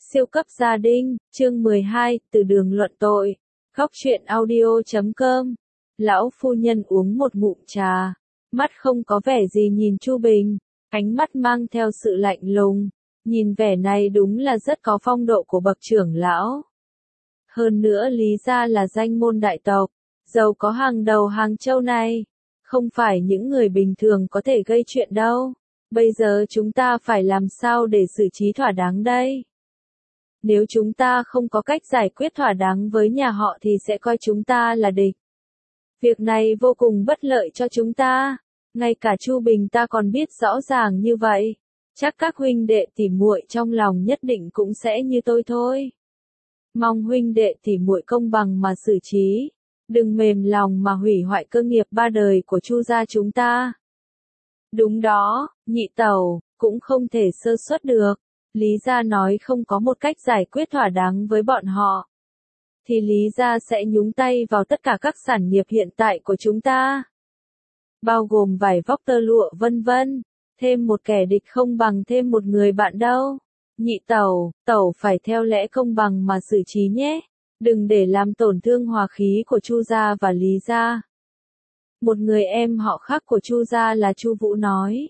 Siêu cấp gia đình, chương 12, từ đường luận tội. Góc truyện audio.com. Lão phu nhân uống một ngụm trà, mắt không có vẻ gì nhìn Chu Bình, ánh mắt mang theo sự lạnh lùng, nhìn vẻ này đúng là rất có phong độ của bậc trưởng lão. Hơn nữa Lý gia là danh môn đại tộc, giàu có hàng đầu Hàng Châu này, không phải những người bình thường có thể gây chuyện đâu. Bây giờ chúng ta phải làm sao để xử trí thỏa đáng đây? Nếu chúng ta không có cách giải quyết thỏa đáng với nhà họ thì sẽ coi chúng ta là địch. Việc này vô cùng bất lợi cho chúng ta. Ngay cả Chu Bình ta còn biết rõ ràng như vậy. Chắc các huynh đệ tỉ muội trong lòng nhất định cũng sẽ như tôi thôi. Mong huynh đệ tỉ muội công bằng mà xử trí. Đừng mềm lòng mà hủy hoại cơ nghiệp ba đời của Chu gia chúng ta. Đúng đó, nhị tẩu, cũng không thể sơ suất được. Lý gia nói không có một cách giải quyết thỏa đáng với bọn họ, thì Lý gia sẽ nhúng tay vào tất cả các sản nghiệp hiện tại của chúng ta, bao gồm vải vóc tơ lụa vân vân. Thêm một kẻ địch không bằng thêm một người bạn đâu. Nhị tẩu, tẩu phải theo lẽ công bằng mà xử trí nhé, đừng để làm tổn thương hòa khí của Chu gia và Lý gia. Một người em họ khác của Chu gia là Chu Vũ nói.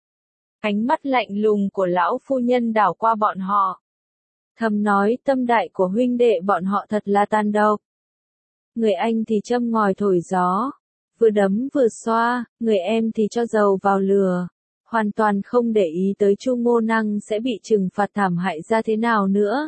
Ánh mắt lạnh lùng của lão phu nhân đảo qua bọn họ. Thầm nói tâm đại của huynh đệ bọn họ thật là tàn độc. Người anh thì châm ngòi thổi gió, vừa đấm vừa xoa, người em thì cho dầu vào lửa, hoàn toàn không để ý tới Chu Ngô Năng sẽ bị trừng phạt thảm hại ra thế nào nữa.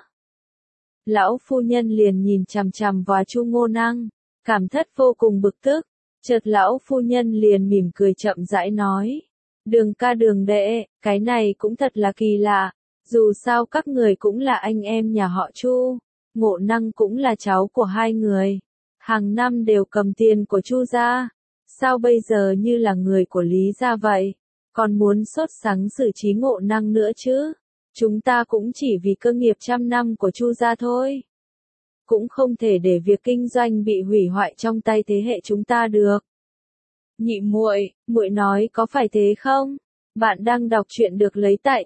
Lão phu nhân liền nhìn chằm chằm vào Chu Ngô Năng, cảm thất vô cùng bực tức, chợt lão phu nhân liền mỉm cười chậm rãi nói. Đường ca đường đệ, cái này cũng thật là kỳ lạ, dù sao các người cũng là anh em nhà họ Chu, Ngộ Năng cũng là cháu của hai người, hàng năm đều cầm tiền của Chu gia, sao bây giờ như là người của Lý gia vậy, còn muốn sốt sắng xử trí Ngộ Năng nữa chứ, chúng ta cũng chỉ vì cơ nghiệp trăm năm của Chu gia thôi, cũng không thể để việc kinh doanh bị hủy hoại trong tay thế hệ chúng ta được. Nhị muội, muội nói có phải thế không? Bạn đang đọc truyện được lấy tại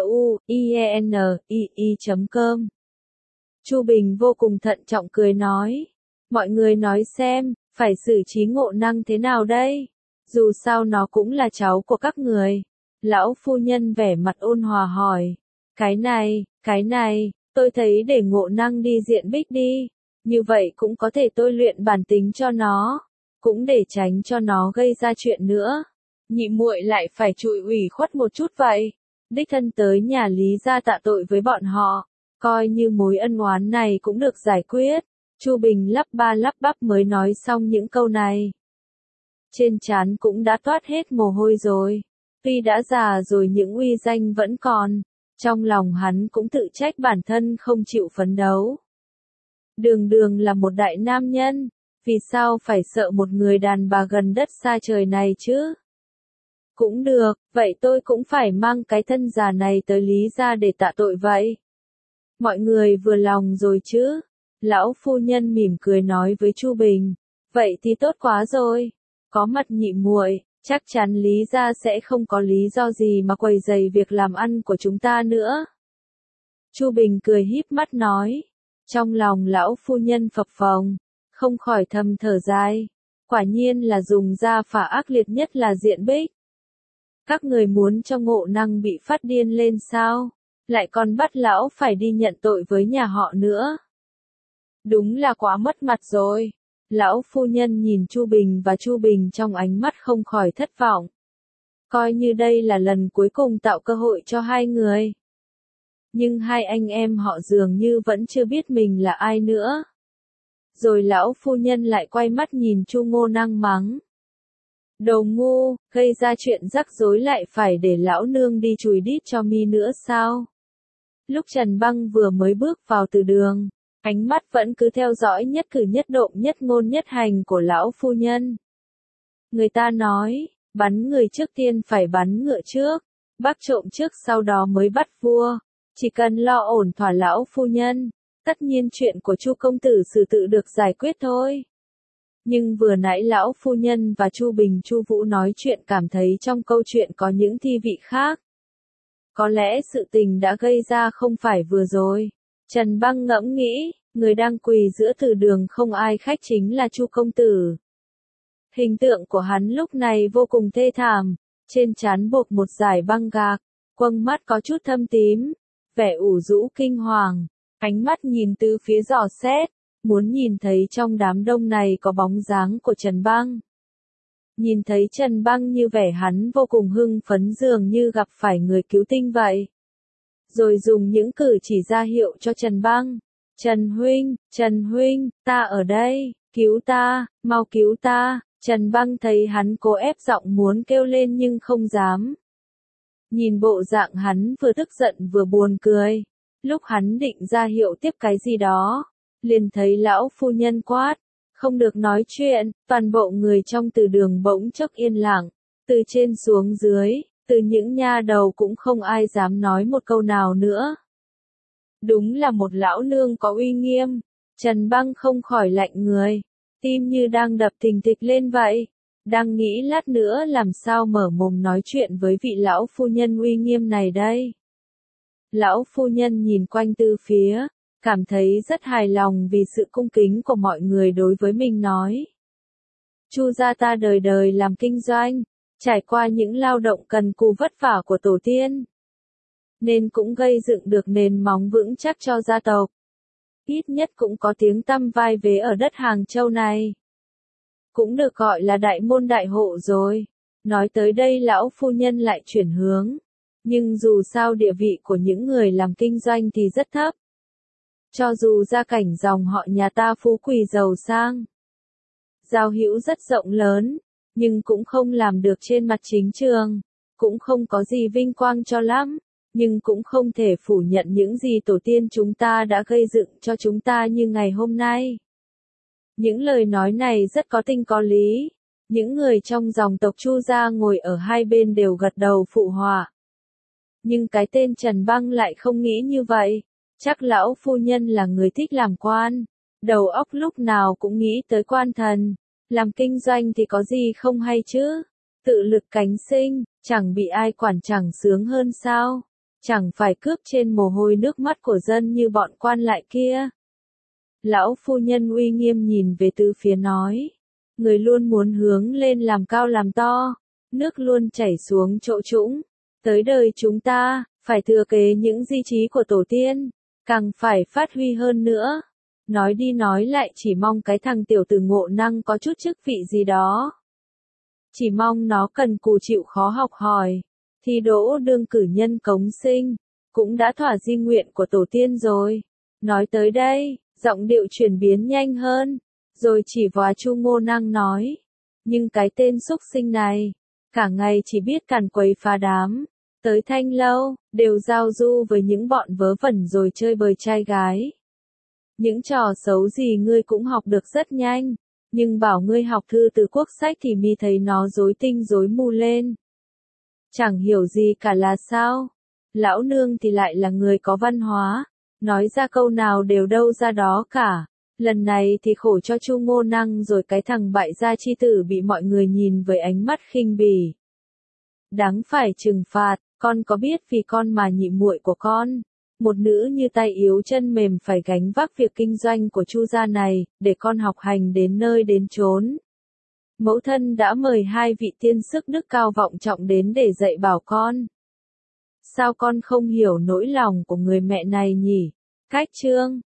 truyenii.com. Chu Bình vô cùng thận trọng cười nói. Mọi người nói xem, phải xử trí Ngộ Năng thế nào đây? Dù sao nó cũng là cháu của các người. Lão phu nhân vẻ mặt ôn hòa hỏi. Cái này, tôi thấy để Ngộ Năng đi diện bích đi. Như vậy cũng có thể tôi luyện bản tính cho nó. Cũng để tránh cho nó gây ra chuyện nữa. Nhị muội lại phải chịu ủy khuất một chút vậy. Đích thân tới nhà Lý gia tạ tội với bọn họ, coi như mối ân oán này cũng được giải quyết. Chu Bình lắp ba lắp bắp mới nói xong những câu này. Trên trán cũng đã toát hết mồ hôi rồi. Tuy đã già rồi những uy danh vẫn còn, trong lòng hắn cũng tự trách bản thân không chịu phấn đấu. Đường đường là một đại nam nhân. Vì sao phải sợ một người đàn bà gần đất xa trời này chứ? Cũng được, vậy tôi cũng phải mang cái thân già này tới Lý gia để tạ tội vậy. Mọi người vừa lòng rồi chứ? Lão phu nhân mỉm cười nói với Chu Bình. Vậy thì tốt quá rồi. Có mặt nhị muội, chắc chắn Lý gia sẽ không có lý do gì mà quấy rầy việc làm ăn của chúng ta nữa. Chu Bình cười híp mắt nói. Trong lòng lão phu nhân phập phồng, không khỏi thầm thở dài. Quả nhiên là dùng gia phả ác liệt nhất là diện bích. Các người muốn cho Ngộ Năng bị phát điên lên sao? Lại còn bắt lão phải đi nhận tội với nhà họ nữa. Đúng là quá mất mặt rồi. Lão phu nhân nhìn Chu Bình và Chu Bình trong ánh mắt không khỏi thất vọng. Coi như đây là lần cuối cùng tạo cơ hội cho hai người. Nhưng hai anh em họ dường như vẫn chưa biết mình là ai nữa. Rồi lão phu nhân lại quay mắt nhìn Chu Ngô Năng mắng. Đồ ngu, gây ra chuyện rắc rối lại phải để lão nương đi chùi đít cho mi nữa sao? Lúc Trần Băng vừa mới bước vào từ đường, ánh mắt vẫn cứ theo dõi nhất cử nhất động nhất ngôn nhất hành của lão phu nhân. Người ta nói, bắn người trước tiên phải bắn ngựa trước, bắt trộm trước sau đó mới bắt vua, chỉ cần lo ổn thỏa lão phu nhân. Tất nhiên chuyện của Chu công tử xử tự được giải quyết thôi. Nhưng vừa nãy lão phu nhân và Chu Bình Chu Vũ nói chuyện cảm thấy trong câu chuyện có những thi vị khác. Có lẽ sự tình đã gây ra không phải vừa rồi. Trần Băng ngẫm nghĩ, người đang quỳ giữa từ đường không ai khách chính là Chu công tử. Hình tượng của hắn lúc này vô cùng thê thảm, trên trán buộc một dải băng gạc, quầng mắt có chút thâm tím, vẻ ủ rũ kinh hoàng, ánh mắt nhìn từ phía dò xét, muốn nhìn thấy trong đám đông này có bóng dáng của Trần Băng. Nhìn thấy Trần Băng như vẻ hắn vô cùng hưng phấn dường như gặp phải người cứu tinh vậy. Rồi dùng những cử chỉ ra hiệu cho Trần Băng. Trần Huynh, ta ở đây, cứu ta, mau cứu ta. Trần Băng thấy hắn cố ép giọng muốn kêu lên nhưng không dám. Nhìn bộ dạng hắn vừa tức giận vừa buồn cười. Lúc hắn định ra hiệu tiếp cái gì đó, liền thấy lão phu nhân quát, không được nói chuyện, toàn bộ người trong từ đường bỗng chốc yên lặng, từ trên xuống dưới, từ những nha đầu cũng không ai dám nói một câu nào nữa. Đúng là một lão nương có uy nghiêm, Trần Băng không khỏi lạnh người, tim như đang đập thình thịch lên vậy, đang nghĩ lát nữa làm sao mở mồm nói chuyện với vị lão phu nhân uy nghiêm này đây. Lão phu nhân nhìn quanh từ phía, cảm thấy rất hài lòng vì sự cung kính của mọi người đối với mình nói. Chu gia ta đời đời làm kinh doanh, trải qua những lao động cần cù vất vả của tổ tiên, nên cũng gây dựng được nền móng vững chắc cho gia tộc. Ít nhất cũng có tiếng tăm vai vế ở đất Hàng Châu này. Cũng được gọi là đại môn đại hộ rồi. Nói tới đây lão phu nhân lại chuyển hướng. Nhưng dù sao địa vị của những người làm kinh doanh thì rất thấp. Cho dù gia cảnh dòng họ nhà ta phú quý giàu sang, giao hữu rất rộng lớn, nhưng cũng không làm được trên mặt chính trường, cũng không có gì vinh quang cho lắm, nhưng cũng không thể phủ nhận những gì tổ tiên chúng ta đã gây dựng cho chúng ta như ngày hôm nay. Những lời nói này rất có tình có lý, những người trong dòng tộc Chu gia ngồi ở hai bên đều gật đầu phụ họa. Nhưng cái tên Trần Băng lại không nghĩ như vậy. Chắc lão phu nhân là người thích làm quan, đầu óc lúc nào cũng nghĩ tới quan thần, làm kinh doanh thì có gì không hay chứ, tự lực cánh sinh, chẳng bị ai quản chẳng sướng hơn sao, chẳng phải cướp trên mồ hôi nước mắt của dân như bọn quan lại kia. Lão phu nhân uy nghiêm nhìn về từ phía nói, người luôn muốn hướng lên làm cao làm to, nước luôn chảy xuống chỗ trũng, tới đời chúng ta, phải thừa kế những di chí của tổ tiên. Càng phải phát huy hơn nữa. Nói đi nói lại chỉ mong cái thằng tiểu tử ngộ năng có chút chức vị gì đó. Chỉ mong nó cần cù chịu khó học hỏi. Thi đỗ đương cử nhân cống sinh. Cũng đã thỏa di nguyện của tổ tiên rồi. Nói tới đây, giọng điệu chuyển biến nhanh hơn. Rồi chỉ vào Chu Ngô Năng nói. Nhưng cái tên xúc sinh này, cả ngày chỉ biết càn quấy phá đám. Tới Thanh Lâu, đều giao du với những bọn vớ vẩn rồi chơi bời trai gái. Những trò xấu gì ngươi cũng học được rất nhanh, nhưng bảo ngươi học thư từ quốc sách thì mi thấy nó rối tinh rối mù lên. Chẳng hiểu gì cả là sao? Lão nương thì lại là người có văn hóa, nói ra câu nào đều đâu ra đó cả. Lần này thì khổ cho Chu Ngô Năng rồi cái thằng bại gia chi tử bị mọi người nhìn với ánh mắt khinh bỉ. Đáng phải trừng phạt. Con có biết vì con mà nhị muội của con, một nữ như tay yếu chân mềm phải gánh vác việc kinh doanh của Chu gia này, để con học hành đến nơi đến chốn. Mẫu thân đã mời hai vị tiên sức đức cao vọng trọng đến để dạy bảo con. Sao con không hiểu nỗi lòng của người mẹ này nhỉ? Cách chương